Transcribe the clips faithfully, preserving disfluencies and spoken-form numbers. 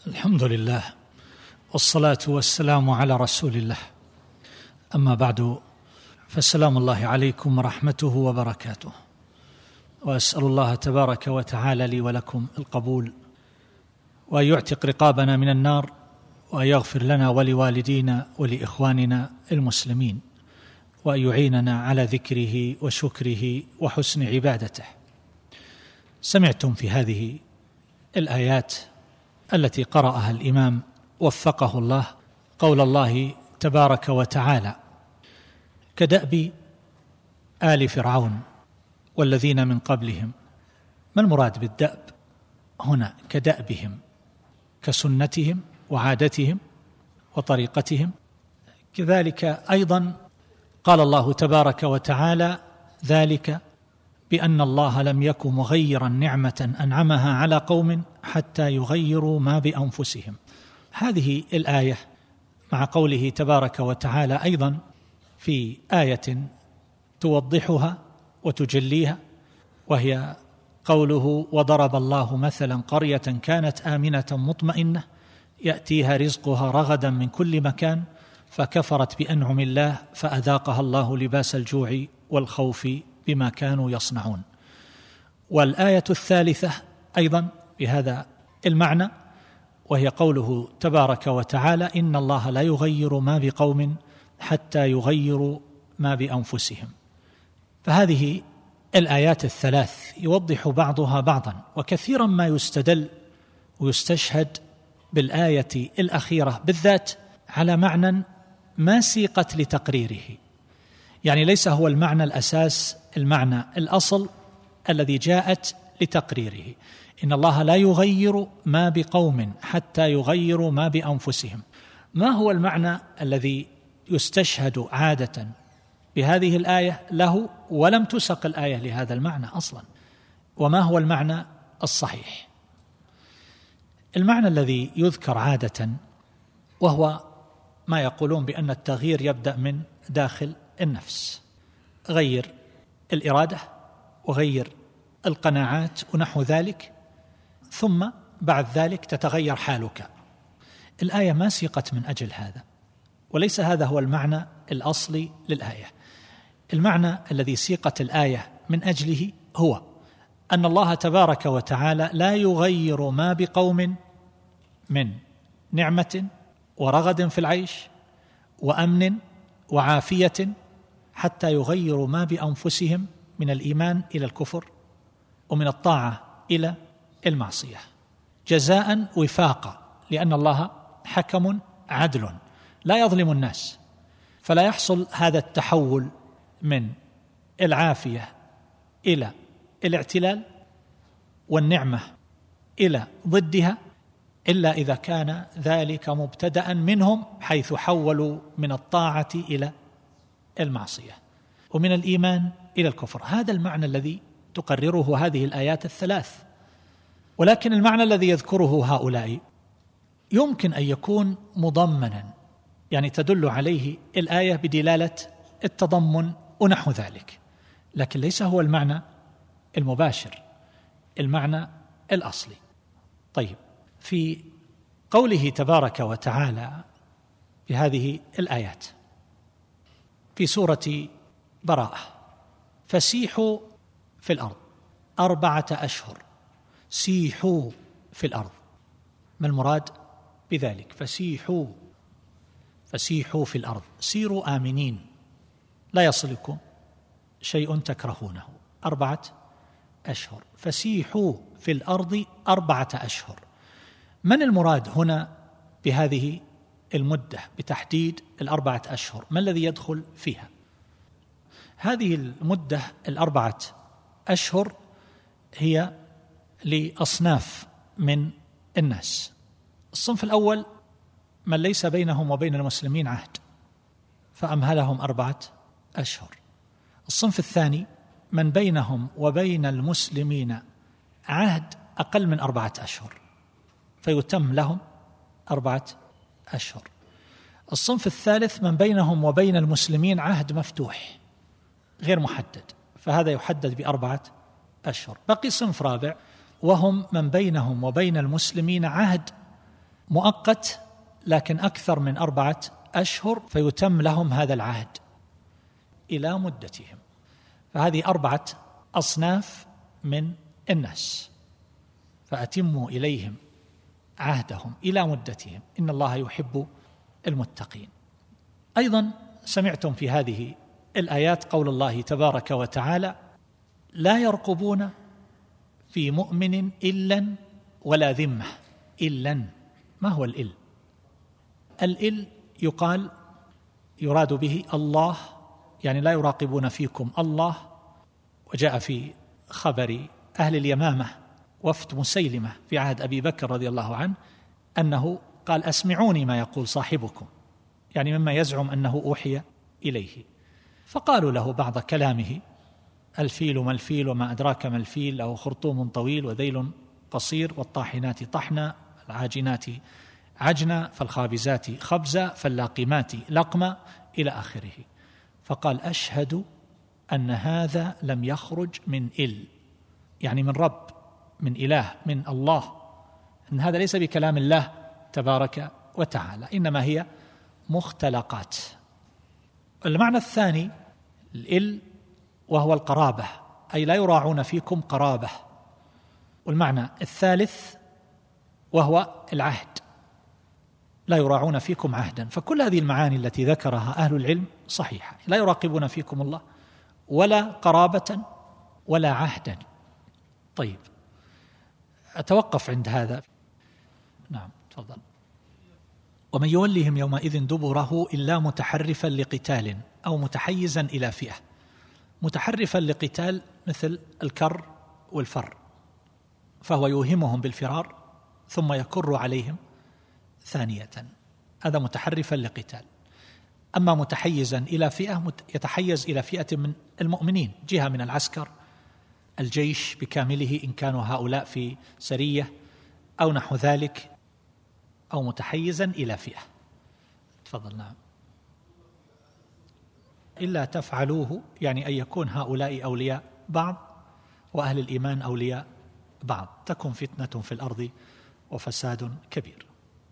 الحمد لله والصلاة والسلام على رسول الله، أما بعد، فالسلام الله عليكم ورحمته وبركاته، وأسأل الله تبارك وتعالى لي ولكم القبول، وأن يعتق رقابنا من النار، وأن يغفر لنا ولوالدينا ولإخواننا المسلمين، وأن يعيننا على ذكره وشكره وحسن عبادته. سمعتم في هذه الآيات التي قرأها الإمام وفقه الله قول الله تبارك وتعالى: كدأب آل فرعون والذين من قبلهم. ما المراد بالدأب هنا؟ كدأبهم، كسنتهم وعادتهم وطريقتهم. كذلك أيضا قال الله تبارك وتعالى: ذلك بأن الله لم يك مغيرا نعمة أنعمها على قوم حتى يغيروا ما بأنفسهم. هذه الآية مع قوله تبارك وتعالى أيضا في آية توضحها وتجليها، وهي قوله: وضرب الله مثلا قرية كانت آمنة مطمئنة يأتيها رزقها رغدا من كل مكان فكفرت بأنعم الله فأذاقها الله لباس الجوع والخوف بما كانوا يصنعون. والآية الثالثة أيضا بهذا المعنى، وهي قوله تبارك وتعالى: إن الله لا يغير ما بقوم حتى يغيروا ما بأنفسهم. فهذه الآيات الثلاث يوضح بعضها بعضا، وكثيرا ما يستدل ويستشهد بالآية الأخيرة بالذات على معنى ما سيقت لتقريره، يعني ليس هو المعنى الأساس، المعنى الأصل الذي جاءت لتقريره. إن الله لا يغير ما بقوم حتى يغيروا ما بأنفسهم. ما هو المعنى الذي يستشهد عادة بهذه الآية له، ولم تسق الآية لهذا المعنى أصلا؟ وما هو المعنى الصحيح؟ المعنى الذي يذكر عادة وهو ما يقولون بأن التغيير يبدأ من داخل النفس، غير الإرادة وغير القناعات ونحو ذلك، ثم بعد ذلك تتغير حالك. الآية ما سيقت من أجل هذا، وليس هذا هو المعنى الأصلي للآية. المعنى الذي سيقت الآية من أجله هو أن الله تبارك وتعالى لا يغير ما بقوم من نعمة ورغد في العيش وأمن وعافية حتى يغيروا ما بأنفسهم من الإيمان إلى الكفر، ومن الطاعة إلى المعصية، جزاء وفاقا، لأن الله حكم عدل لا يظلم الناس. فلا يحصل هذا التحول من العافية إلى الاعتلال والنعمة إلى ضدها إلا إذا كان ذلك مبتدأ منهم، حيث حولوا من الطاعة إلى المعصية ومن الإيمان إلى الكفر. هذا المعنى الذي تقرره هذه الآيات الثلاث. ولكن المعنى الذي يذكره هؤلاء يمكن أن يكون مضمنا، يعني تدل عليه الآية بدلالة التضمن ونحو ذلك، لكن ليس هو المعنى المباشر، المعنى الأصلي. طيب، في قوله تبارك وتعالى بهذه الآيات في سورة براءة: فسيحوا في الأرض أربعة أشهر. سيحوا في الأرض، ما المراد بذلك؟ فسيحوا فسيحوا في الأرض، سيروا آمنين، لا يصلكم شيء تكرهونه. أربعة أشهر، فسيحوا في الأرض أربعة أشهر. من المراد هنا بهذه المدة بتحديد الأربعة أشهر؟ ما الذي يدخل فيها؟ هذه المدة الأربعة أشهر هي لأصناف من الناس. الصنف الأول من ليس بينهم وبين المسلمين عهد فأمهلهم أربعة أشهر. الصنف الثاني من بينهم وبين المسلمين عهد أقل من أربعة أشهر فيتم لهم أربعة أشهر. الصنف الثالث من بينهم وبين المسلمين عهد مفتوح غير محدد، فهذا يحدد بأربعة أشهر. بقي صنف رابع وهم من بينهم وبين المسلمين عهد مؤقت لكن أكثر من أربعة أشهر، فيتم لهم هذا العهد إلى مدتهم. فهذه أربعة أصناف من الناس، فأتموا إليهم عهدهم إلى مدتهم إن الله يحب المتقين. أيضا سمعتم في هذه الآيات قول الله تبارك وتعالى: لا يرقبون في مؤمن إلا ولا ذمة. إلا، ما هو الإل؟ الإل يقال يراد به الله، يعني لا يراقبون فيكم الله. وجاء في خبر أهل اليمامة وفد مسيلمة في عهد أبي بكر رضي الله عنه أنه قال: أسمعوني ما يقول صاحبكم، يعني مما يزعم أنه أوحي إليه. فقالوا له بعض كلامه: الفيل ما الفيل وما أدراك ما الفيل، أو خرطوم طويل وذيل قصير، والطاحنات طحنا، العاجنات عجنا، فالخابزات خبزا، فاللاقمات لقما، إلى آخره. فقال: أشهد أن هذا لم يخرج من إل، يعني من رب، من إله، من الله، أن هذا ليس بكلام الله تبارك وتعالى، إنما هي مختلقات. المعنى الثاني الإل وهو القرابة، أي لا يراعون فيكم قرابة. والمعنى الثالث وهو العهد، لا يراعون فيكم عهدا. فكل هذه المعاني التي ذكرها أهل العلم صحيحة، لا يراقبون فيكم الله ولا قرابة ولا عهدا. طيب، أتوقف عند هذا. نعم، تفضل. ومن يولهم يومئذ دبره إلا متحرفا لقتال أو متحيزا إلى فئة. متحرفا لقتال مثل الكر والفر، فهو يوهمهم بالفرار ثم يكر عليهم ثانية، هذا متحرفا لقتال. أما متحيزا إلى فئة، يتحيز إلى فئة من المؤمنين، جهة من العسكر، الجيش بكامله إن كانوا هؤلاء في سرية أو نحو ذلك، أو متحيزا إلى فئة. تفضل. نعم. إلا تفعلوه، يعني أن يكون هؤلاء أولياء بعض وأهل الإيمان أولياء بعض، تكن فتنة في الأرض وفساد كبير.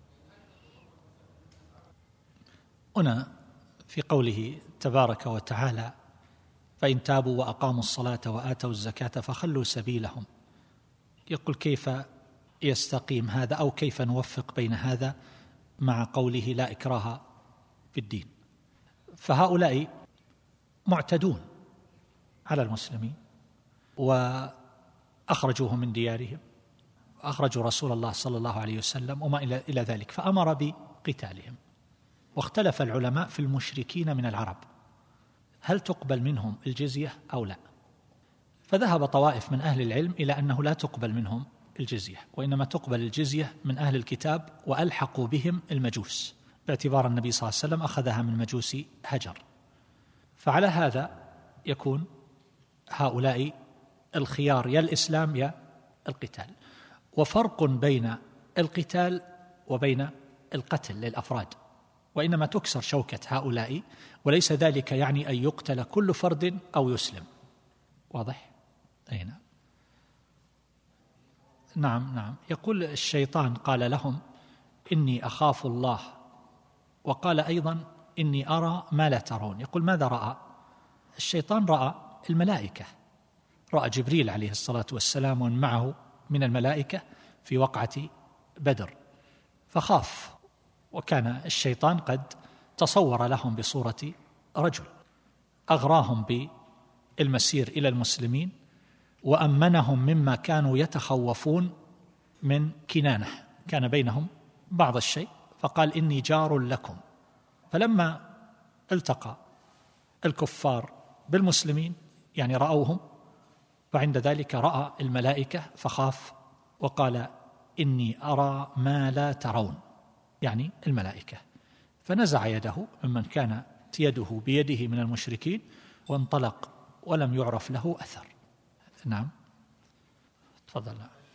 هنا في قوله تبارك وتعالى: فإن تابوا وأقاموا الصلاة وآتوا الزكاة فخلوا سبيلهم، يقول كيف يستقيم هذا، أو كيف نوفق بين هذا مع قوله لا إكراه في الدين؟ فهؤلاء معتدون على المسلمين وأخرجوهم من ديارهم، أخرجوا رسول الله صلى الله عليه وسلم وما إلى ذلك، فأمر بقتالهم. واختلف العلماء في المشركين من العرب، هل تقبل منهم الجزية أو لا؟ فذهب طوائف من أهل العلم إلى أنه لا تقبل منهم الجزية، وإنما تقبل الجزية من أهل الكتاب، وألحقوا بهم المجوس، باعتبار النبي صلى الله عليه وسلم أخذها من مجوس هجر. فعلى هذا يكون هؤلاء الخيار، يا الإسلام يا القتال. وفرق بين القتال وبين القتل للأفراد، وإنما تكسر شوكة هؤلاء، وليس ذلك يعني أن يقتل كل فرد أو يسلم. واضح؟ أي نعم. نعم نعم. يقول الشيطان قال لهم إني أخاف الله، وقال أيضا إني أرى ما لا ترون. يقول ماذا رأى؟ الشيطان رأى الملائكة، رأى جبريل عليه الصلاة والسلام ومن معه من الملائكة في وقعة بدر، فخاف، وكان الشيطان قد تصور لهم بصورة رجل، أغراهم بالمسير إلى المسلمين وأمنهم مما كانوا يتخوفون من كنانة، كان بينهم بعض الشيء، فقال إني جار لكم. فلما التقى الكفار بالمسلمين، يعني رأوهم، فعند ذلك رأى الملائكة فخاف وقال إني أرى ما لا ترون، يعني الملائكة. فنزع يده ممن كانت يده بيده من المشركين وانطلق ولم يعرف له أثر. نعم، تفضل.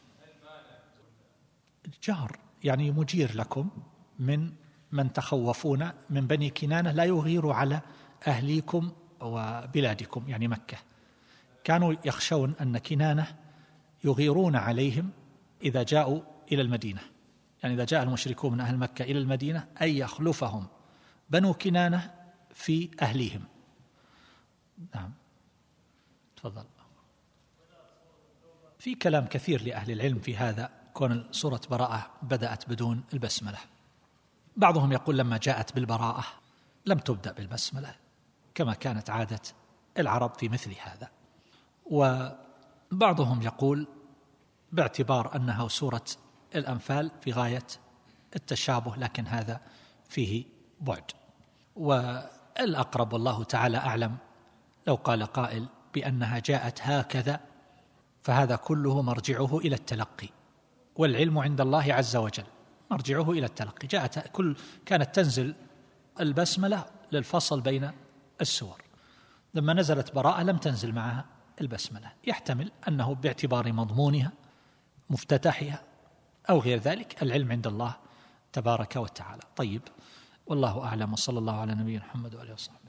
جار يعني مجير لكم من من تخوفون من بني كنانة، لا يغير على أهليكم وبلادكم، يعني مكة. كانوا يخشون أن كنانة يغيرون عليهم إذا جاءوا إلى المدينة، يعني إذا جاء المشركون من أهل مكة إلى المدينة أن يخلفهم بنو كنانة في أهليهم. نعم تفضل. في كلام كثير لأهل العلم في هذا، كون سورة براءة بدأت بدون البسملة. بعضهم يقول لما جاءت بالبراءة لم تبدأ بالبسملة كما كانت عادة العرب في مثل هذا، وبعضهم يقول باعتبار أنها سورة الأنفال في غاية التشابه، لكن هذا فيه بعد. والأقرب والله تعالى أعلم لو قال قائل بأنها جاءت هكذا فهذا كله مرجعه إلى التلقي، والعلم عند الله عز وجل مرجعه إلى التلقي. جاءت كل كانت تنزل البسملة للفصل بين السور، لما نزلت براءة لم تنزل معها البسملة. يحتمل أنه باعتبار مضمونها مفتتحها أو غير ذلك، العلم عند الله تبارك وتعالى. طيب، والله أعلم، وصلى الله على نبينا محمد وآله وصحبه.